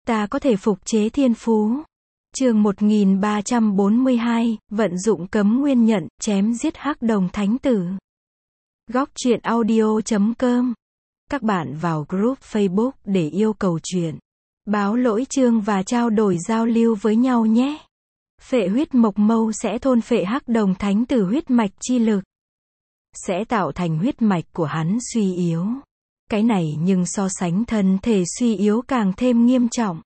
ta có thể phục chế thiên phú. Chương 1342, vận dụng cấm nguyên nhận, chém giết hắc đồng thánh tử. Góc truyện audio.com. Các bạn vào group Facebook để yêu cầu truyện, báo lỗi chương và trao đổi giao lưu với nhau nhé. Phệ huyết mộc mâu sẽ thôn phệ hắc đồng thánh tử huyết mạch chi lực, sẽ tạo thành huyết mạch của hắn suy yếu. Cái này nhưng so sánh thân thể suy yếu càng thêm nghiêm trọng,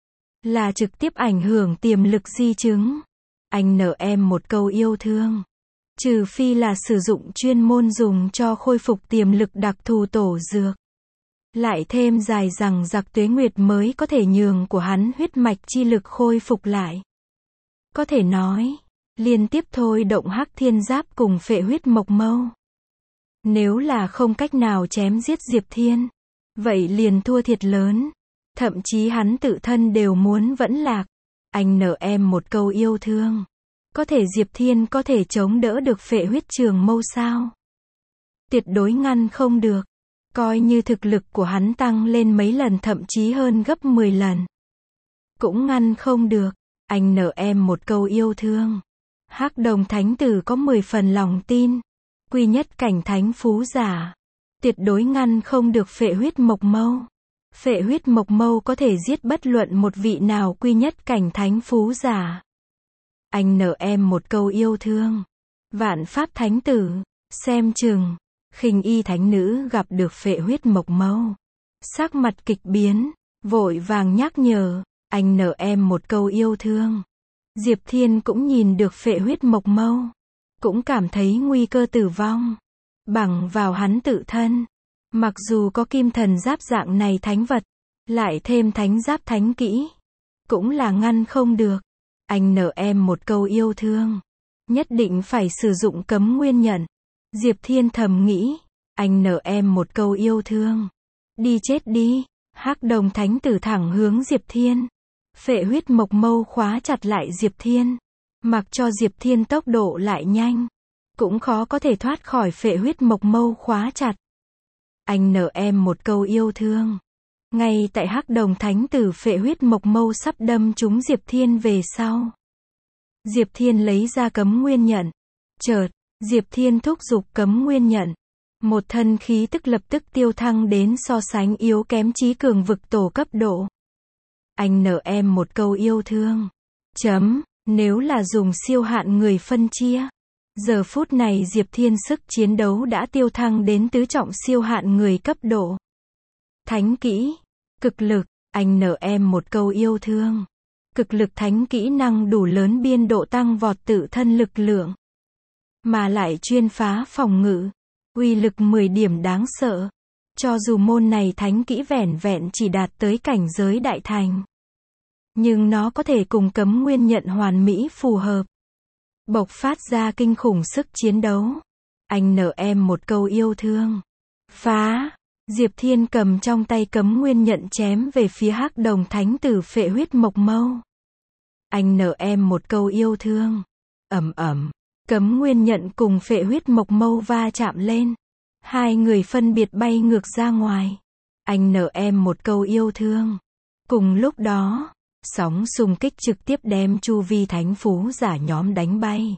là trực tiếp ảnh hưởng tiềm lực di chứng. Anh nợ em một câu yêu thương. Trừ phi là sử dụng chuyên môn dùng cho khôi phục tiềm lực đặc thù tổ dược, lại thêm dài dằng dặc tuế nguyệt mới có thể nhường của hắn huyết mạch chi lực khôi phục lại. Có thể nói, liên tiếp thôi động hắc thiên giáp cùng phệ huyết mộc mâu. Nếu là không cách nào chém giết Diệp Thiên, vậy liền thua thiệt lớn. Thậm chí hắn tự thân đều muốn vẫn lạc. Anh nợ em một câu yêu thương. Có thể Diệp Thiên có thể chống đỡ được phệ huyết trường mâu sao? Tuyệt đối ngăn không được. Coi như thực lực của hắn tăng lên mấy lần, thậm chí hơn gấp 10 lần, cũng ngăn không được. Anh nợ em một câu yêu thương. Hắc đồng thánh tử có 10 phần lòng tin. Quy nhất cảnh thánh phú giả, tuyệt đối ngăn không được phệ huyết mộc mâu. Phệ huyết mộc mâu có thể giết bất luận một vị nào quy nhất cảnh thánh phú giả. Anh nợ em một câu yêu thương. Vạn pháp thánh tử, xem chừng. Khinh y thánh nữ gặp được phệ huyết mộc mâu, sắc mặt kịch biến, vội vàng nhắc nhở. Anh nợ em một câu yêu thương. Diệp Thiên cũng nhìn được phệ huyết mộc mâu, cũng cảm thấy nguy cơ tử vong. Bằng vào hắn tự thân, mặc dù có kim thần giáp dạng này thánh vật, lại thêm thánh giáp thánh kỹ, cũng là ngăn không được. Anh nợ em một câu yêu thương. Nhất định phải sử dụng cấm nguyên nhận. Diệp Thiên thầm nghĩ. Anh nợ em một câu yêu thương. Đi chết đi. Hắc đồng thánh tử thẳng hướng Diệp Thiên. Phệ huyết mộc mâu khóa chặt lại Diệp Thiên. Mặc cho Diệp Thiên tốc độ lại nhanh, cũng khó có thể thoát khỏi phệ huyết mộc mâu khóa chặt. Anh nợ em một câu yêu thương. Ngay tại hắc đồng thánh tử phệ huyết mộc mâu sắp đâm trúng Diệp Thiên về sau, Diệp Thiên lấy ra cấm nguyên nhận. Chợt, Diệp Thiên thúc giục cấm nguyên nhận. Một thân khí tức lập tức tiêu thăng đến so sánh yếu kém chí cường vực tổ cấp độ. Anh nợ em một câu yêu thương. Nếu là dùng siêu hạn người phân chia, giờ phút này Diệp Thiên sức chiến đấu đã tiêu thăng đến tứ trọng siêu hạn người cấp độ. Thánh kỹ, cực lực, anh nợ em một câu yêu thương. Cực lực thánh kỹ năng đủ lớn biên độ tăng vọt tự thân lực lượng, mà lại chuyên phá phòng ngự, uy lực 10 điểm đáng sợ. Cho dù môn này thánh kỹ vẻn vẹn chỉ đạt tới cảnh giới đại thành, nhưng nó có thể cùng cấm nguyên nhận hoàn mỹ phù hợp, bộc phát ra kinh khủng sức chiến đấu. Anh nợ em một câu yêu thương. Phá! Diệp Thiên cầm trong tay cấm nguyên nhận chém về phía hắc đồng thánh tử phệ huyết mộc mâu. Anh nợ em một câu yêu thương. Ầm ầm, cấm nguyên nhận cùng phệ huyết mộc mâu va chạm lên. Hai người phân biệt bay ngược ra ngoài. Anh nợ em một câu yêu thương. Cùng lúc đó, sóng xung kích trực tiếp đem chu vi thánh phú giả nhóm đánh bay.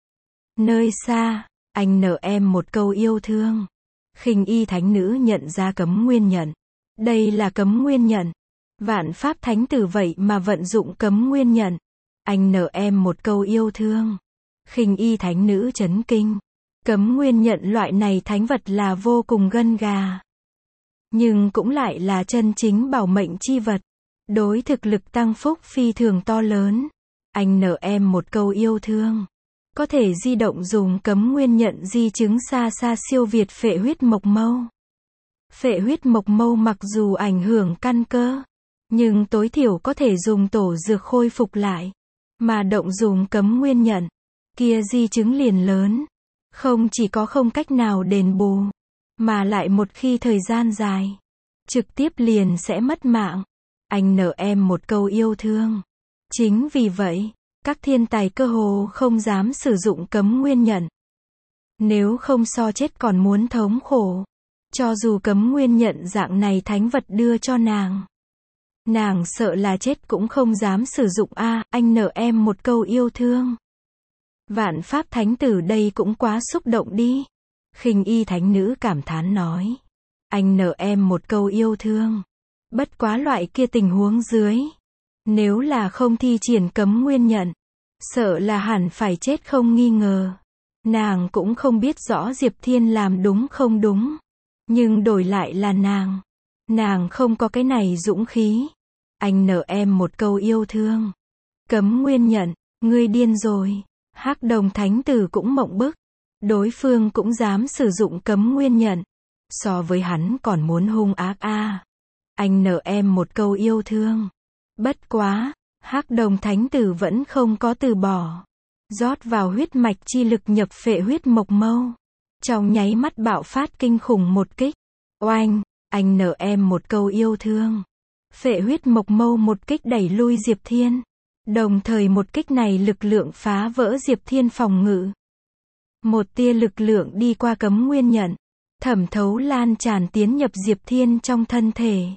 Nơi xa, anh nợ em một câu yêu thương. Khinh y thánh nữ nhận ra cấm nguyên nhận. Đây là cấm nguyên nhận. Vạn pháp thánh tử vậy mà vận dụng cấm nguyên nhận. Anh nợ em một câu yêu thương. Khinh y thánh nữ chấn kinh. Cấm nguyên nhận loại này thánh vật là vô cùng gân gà, nhưng cũng lại là chân chính bảo mệnh chi vật. Đối thực lực tăng phúc phi thường to lớn. Anh nợ em một câu yêu thương. Có thể di động dùng cấm nguyên nhận di chứng xa xa siêu việt phệ huyết mộc mâu. Phệ huyết mộc mâu mặc dù ảnh hưởng căn cơ, nhưng tối thiểu có thể dùng tổ dược khôi phục lại. Mà động dùng cấm nguyên nhận, kia di chứng liền lớn. Không chỉ có không cách nào đền bù, mà lại một khi thời gian dài, trực tiếp liền sẽ mất mạng. Anh nợ em một câu yêu thương. Chính vì vậy, các thiên tài cơ hồ không dám sử dụng cấm nguyên nhận. Nếu không so chết còn muốn thống khổ. Cho dù cấm nguyên nhận dạng này thánh vật đưa cho nàng, Nàng sợ là chết cũng không dám sử dụng a, anh nợ em một câu yêu thương. Vạn Pháp Thánh Tử đây cũng quá xúc động đi. Khinh Y Thánh Nữ cảm thán nói. Anh nợ em một câu yêu thương. Bất quá loại kia tình huống dưới. Nếu là không thi triển cấm nguyên nhận. Sợ là hẳn phải chết không nghi ngờ. Nàng cũng không biết rõ Diệp Thiên làm đúng không đúng. Nhưng đổi lại là nàng. Nàng không có cái này dũng khí. Anh nợ em một câu yêu thương. Cấm nguyên nhận, ngươi điên rồi. Hắc Đồng Thánh Tử cũng mộng bức. Đối phương cũng dám sử dụng cấm nguyên nhận. So với hắn còn muốn hung ác a. Anh nợ em một câu yêu thương. Bất quá, Hắc Đồng Thánh Tử vẫn không có từ bỏ. Rót vào huyết mạch chi lực nhập phệ huyết mộc mâu. Trong nháy mắt bạo phát kinh khủng một kích. Oanh, anh nợ em một câu yêu thương. Phệ huyết mộc mâu một kích đẩy lui Diệp Thiên. Đồng thời một kích này lực lượng phá vỡ Diệp Thiên phòng ngự. Một tia lực lượng đi qua cấm nguyên nhận. Thẩm thấu lan tràn tiến nhập Diệp Thiên trong thân thể.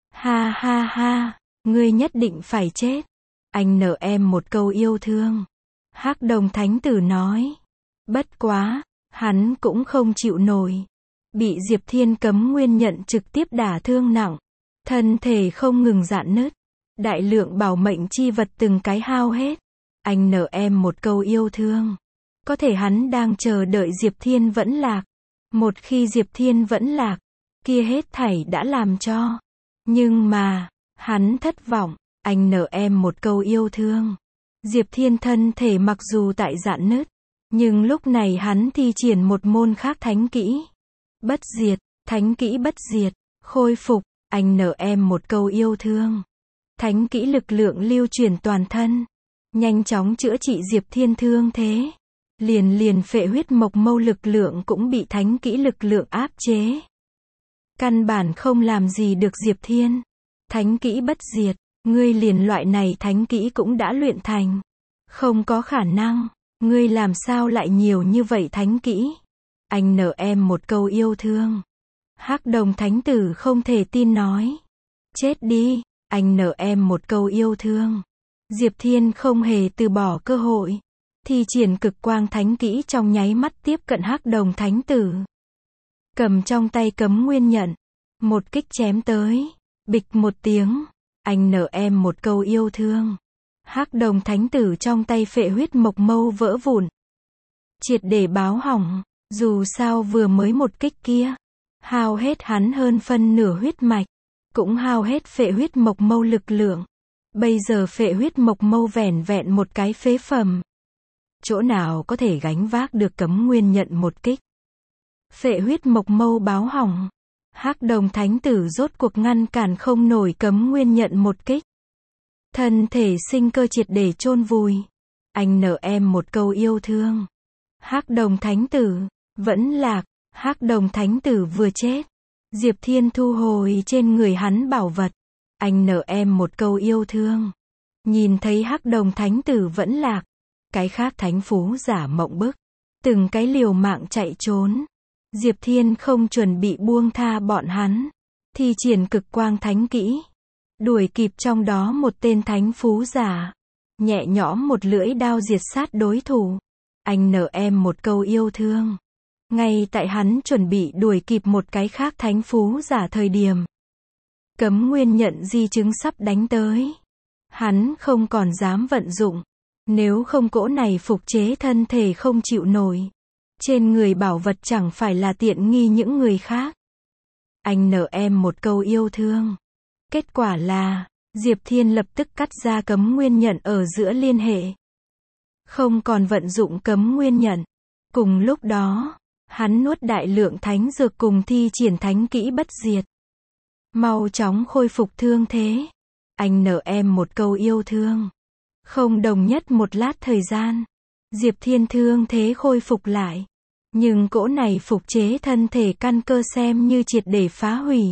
Ha ha ha, ngươi nhất định phải chết. Anh nợ em một câu yêu thương. Hắc Đồng Thánh Tử nói. Bất quá, hắn cũng không chịu nổi. Bị Diệp Thiên cấm nguyên nhận trực tiếp đả thương nặng. Thân thể không ngừng rạn nứt. Đại lượng bảo mệnh chi vật từng cái hao hết. Anh nợ em một câu yêu thương. Có thể hắn đang chờ đợi Diệp Thiên vẫn lạc. Một khi Diệp Thiên vẫn lạc, kia hết thảy đã làm cho. Nhưng mà, hắn thất vọng. Anh nợ em một câu yêu thương. Diệp Thiên thân thể mặc dù tại rạn nứt, nhưng lúc này hắn thi triển một môn khác thánh kỹ. Bất diệt, thánh kỹ bất diệt, khôi phục. Anh nợ em một câu yêu thương. Thánh kỹ lực lượng lưu truyền toàn thân. Nhanh chóng chữa trị Diệp Thiên thương thế. Liền phệ huyết mộc mâu lực lượng cũng bị thánh kỹ lực lượng áp chế. Căn bản không làm gì được Diệp Thiên. Thánh kỹ bất diệt, ngươi liền loại này thánh kỹ cũng đã luyện thành. Không có khả năng, ngươi làm sao lại nhiều như vậy thánh kỹ. Anh nợ em một câu yêu thương. Hắc Đồng Thánh Tử không thể tin nói. Chết đi, anh nợ em một câu yêu thương. Diệp Thiên không hề từ bỏ cơ hội. Thi triển cực quang thánh kỹ trong nháy mắt tiếp cận Hắc Đồng Thánh Tử. Cầm trong tay cấm nguyên nhận. Một kích chém tới. Bịch một tiếng. Anh nợ em một câu yêu thương. Hắc Đồng Thánh Tử trong tay phệ huyết mộc mâu vỡ vụn. Triệt để báo hỏng. Dù sao vừa mới một kích kia. Hao hết hắn hơn phân nửa huyết mạch. Cũng hao hết phệ huyết mộc mâu lực lượng. Bây giờ phệ huyết mộc mâu vẻn vẹn một cái phế phẩm. Chỗ nào có thể gánh vác được cấm nguyên nhận một kích. Phệ huyết mộc mâu báo hỏng. Hắc Đồng Thánh Tử rốt cuộc ngăn cản không nổi cấm nguyên nhận một kích. Thân thể sinh cơ triệt để chôn vùi. Anh nợ em một câu yêu thương. Hắc Đồng Thánh Tử vẫn lạc. Hắc Đồng Thánh Tử vừa chết. Diệp Thiên thu hồi trên người hắn bảo vật. Anh nợ em một câu yêu thương. Nhìn thấy Hắc Đồng Thánh Tử vẫn lạc. Cái khác thánh phú giả mộng bức. Từng cái liều mạng chạy trốn. Diệp Thiên không chuẩn bị buông tha bọn hắn. Thi triển cực quang thánh kỹ. Đuổi kịp trong đó một tên thánh phú giả. Nhẹ nhõm một lưỡi đao diệt sát đối thủ. Anh nợ em một câu yêu thương. Ngay tại hắn chuẩn bị đuổi kịp một cái khác thánh phú giả thời điểm. Cấm nguyên nhận di chứng sắp đánh tới. Hắn không còn dám vận dụng. Nếu không cỗ này phục chế thân thể không chịu nổi. Trên người bảo vật chẳng phải là tiện nghi những người khác. Anh nợ em một câu yêu thương. Kết quả là, Diệp Thiên lập tức cắt ra cấm nguyên nhận ở giữa liên hệ. Không còn vận dụng cấm nguyên nhận. Cùng lúc đó, hắn nuốt đại lượng thánh dược cùng thi triển thánh kỹ bất diệt. Mau chóng khôi phục thương thế. Anh nợ em một câu yêu thương. Không đồng nhất một lát thời gian. Diệp Thiên thương thế khôi phục lại. Nhưng cỗ này phục chế thân thể căn cơ xem như triệt để phá hủy.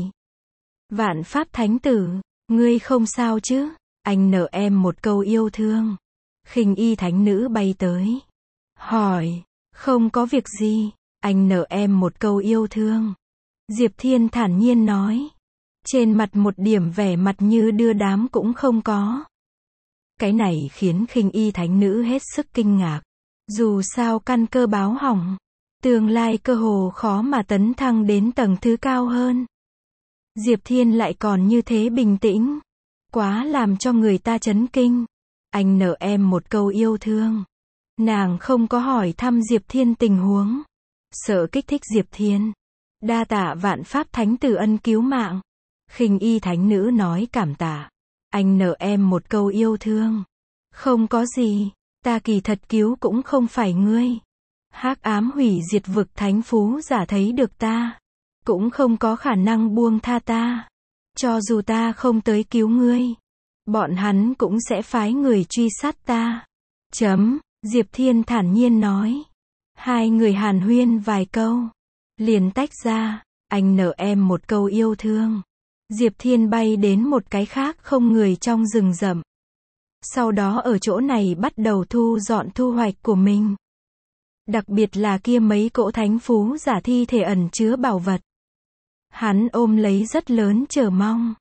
Vạn Pháp Thánh Tử, ngươi không sao chứ? Anh nợ em một câu yêu thương. Khinh Y Thánh Nữ bay tới. Hỏi, không có việc gì, anh nợ em một câu yêu thương. Diệp Thiên thản nhiên nói. Trên mặt một điểm vẻ mặt như đưa đám cũng không có. Cái này khiến Khinh Y thánh nữ hết sức kinh ngạc. Dù sao căn cơ báo hỏng, tương lai cơ hồ khó mà tấn thăng đến tầng thứ cao hơn. Diệp Thiên lại còn như thế bình tĩnh. Quá làm cho người ta chấn kinh. Anh nợ em một câu yêu thương. Nàng không có hỏi thăm Diệp Thiên tình huống. Sợ kích thích Diệp Thiên. Đa tạ Vạn Pháp Thánh Tử ân cứu mạng. Khinh Y thánh nữ nói cảm tạ. Anh nợ em một câu yêu thương. Không có gì. Ta kỳ thật cứu cũng không phải ngươi. Hắc ám hủy diệt vực thánh phú giả thấy được ta, cũng không có khả năng buông tha ta. Cho dù ta không tới cứu ngươi, bọn hắn cũng sẽ phái người truy sát ta. Diệp Thiên thản nhiên nói. Hai người hàn huyên vài câu, liền tách ra. Anh nợ em một câu yêu thương. Diệp Thiên bay đến một cái khác không người trong rừng rậm. Sau đó ở chỗ này bắt đầu thu dọn thu hoạch của mình. Đặc biệt là kia mấy cỗ thánh phú giả thi thể ẩn chứa bảo vật. Hắn ôm lấy rất lớn chờ mong.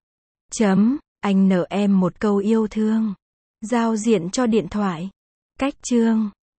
Anh nợ em một câu yêu thương. Giao diện cho điện thoại. Cách chương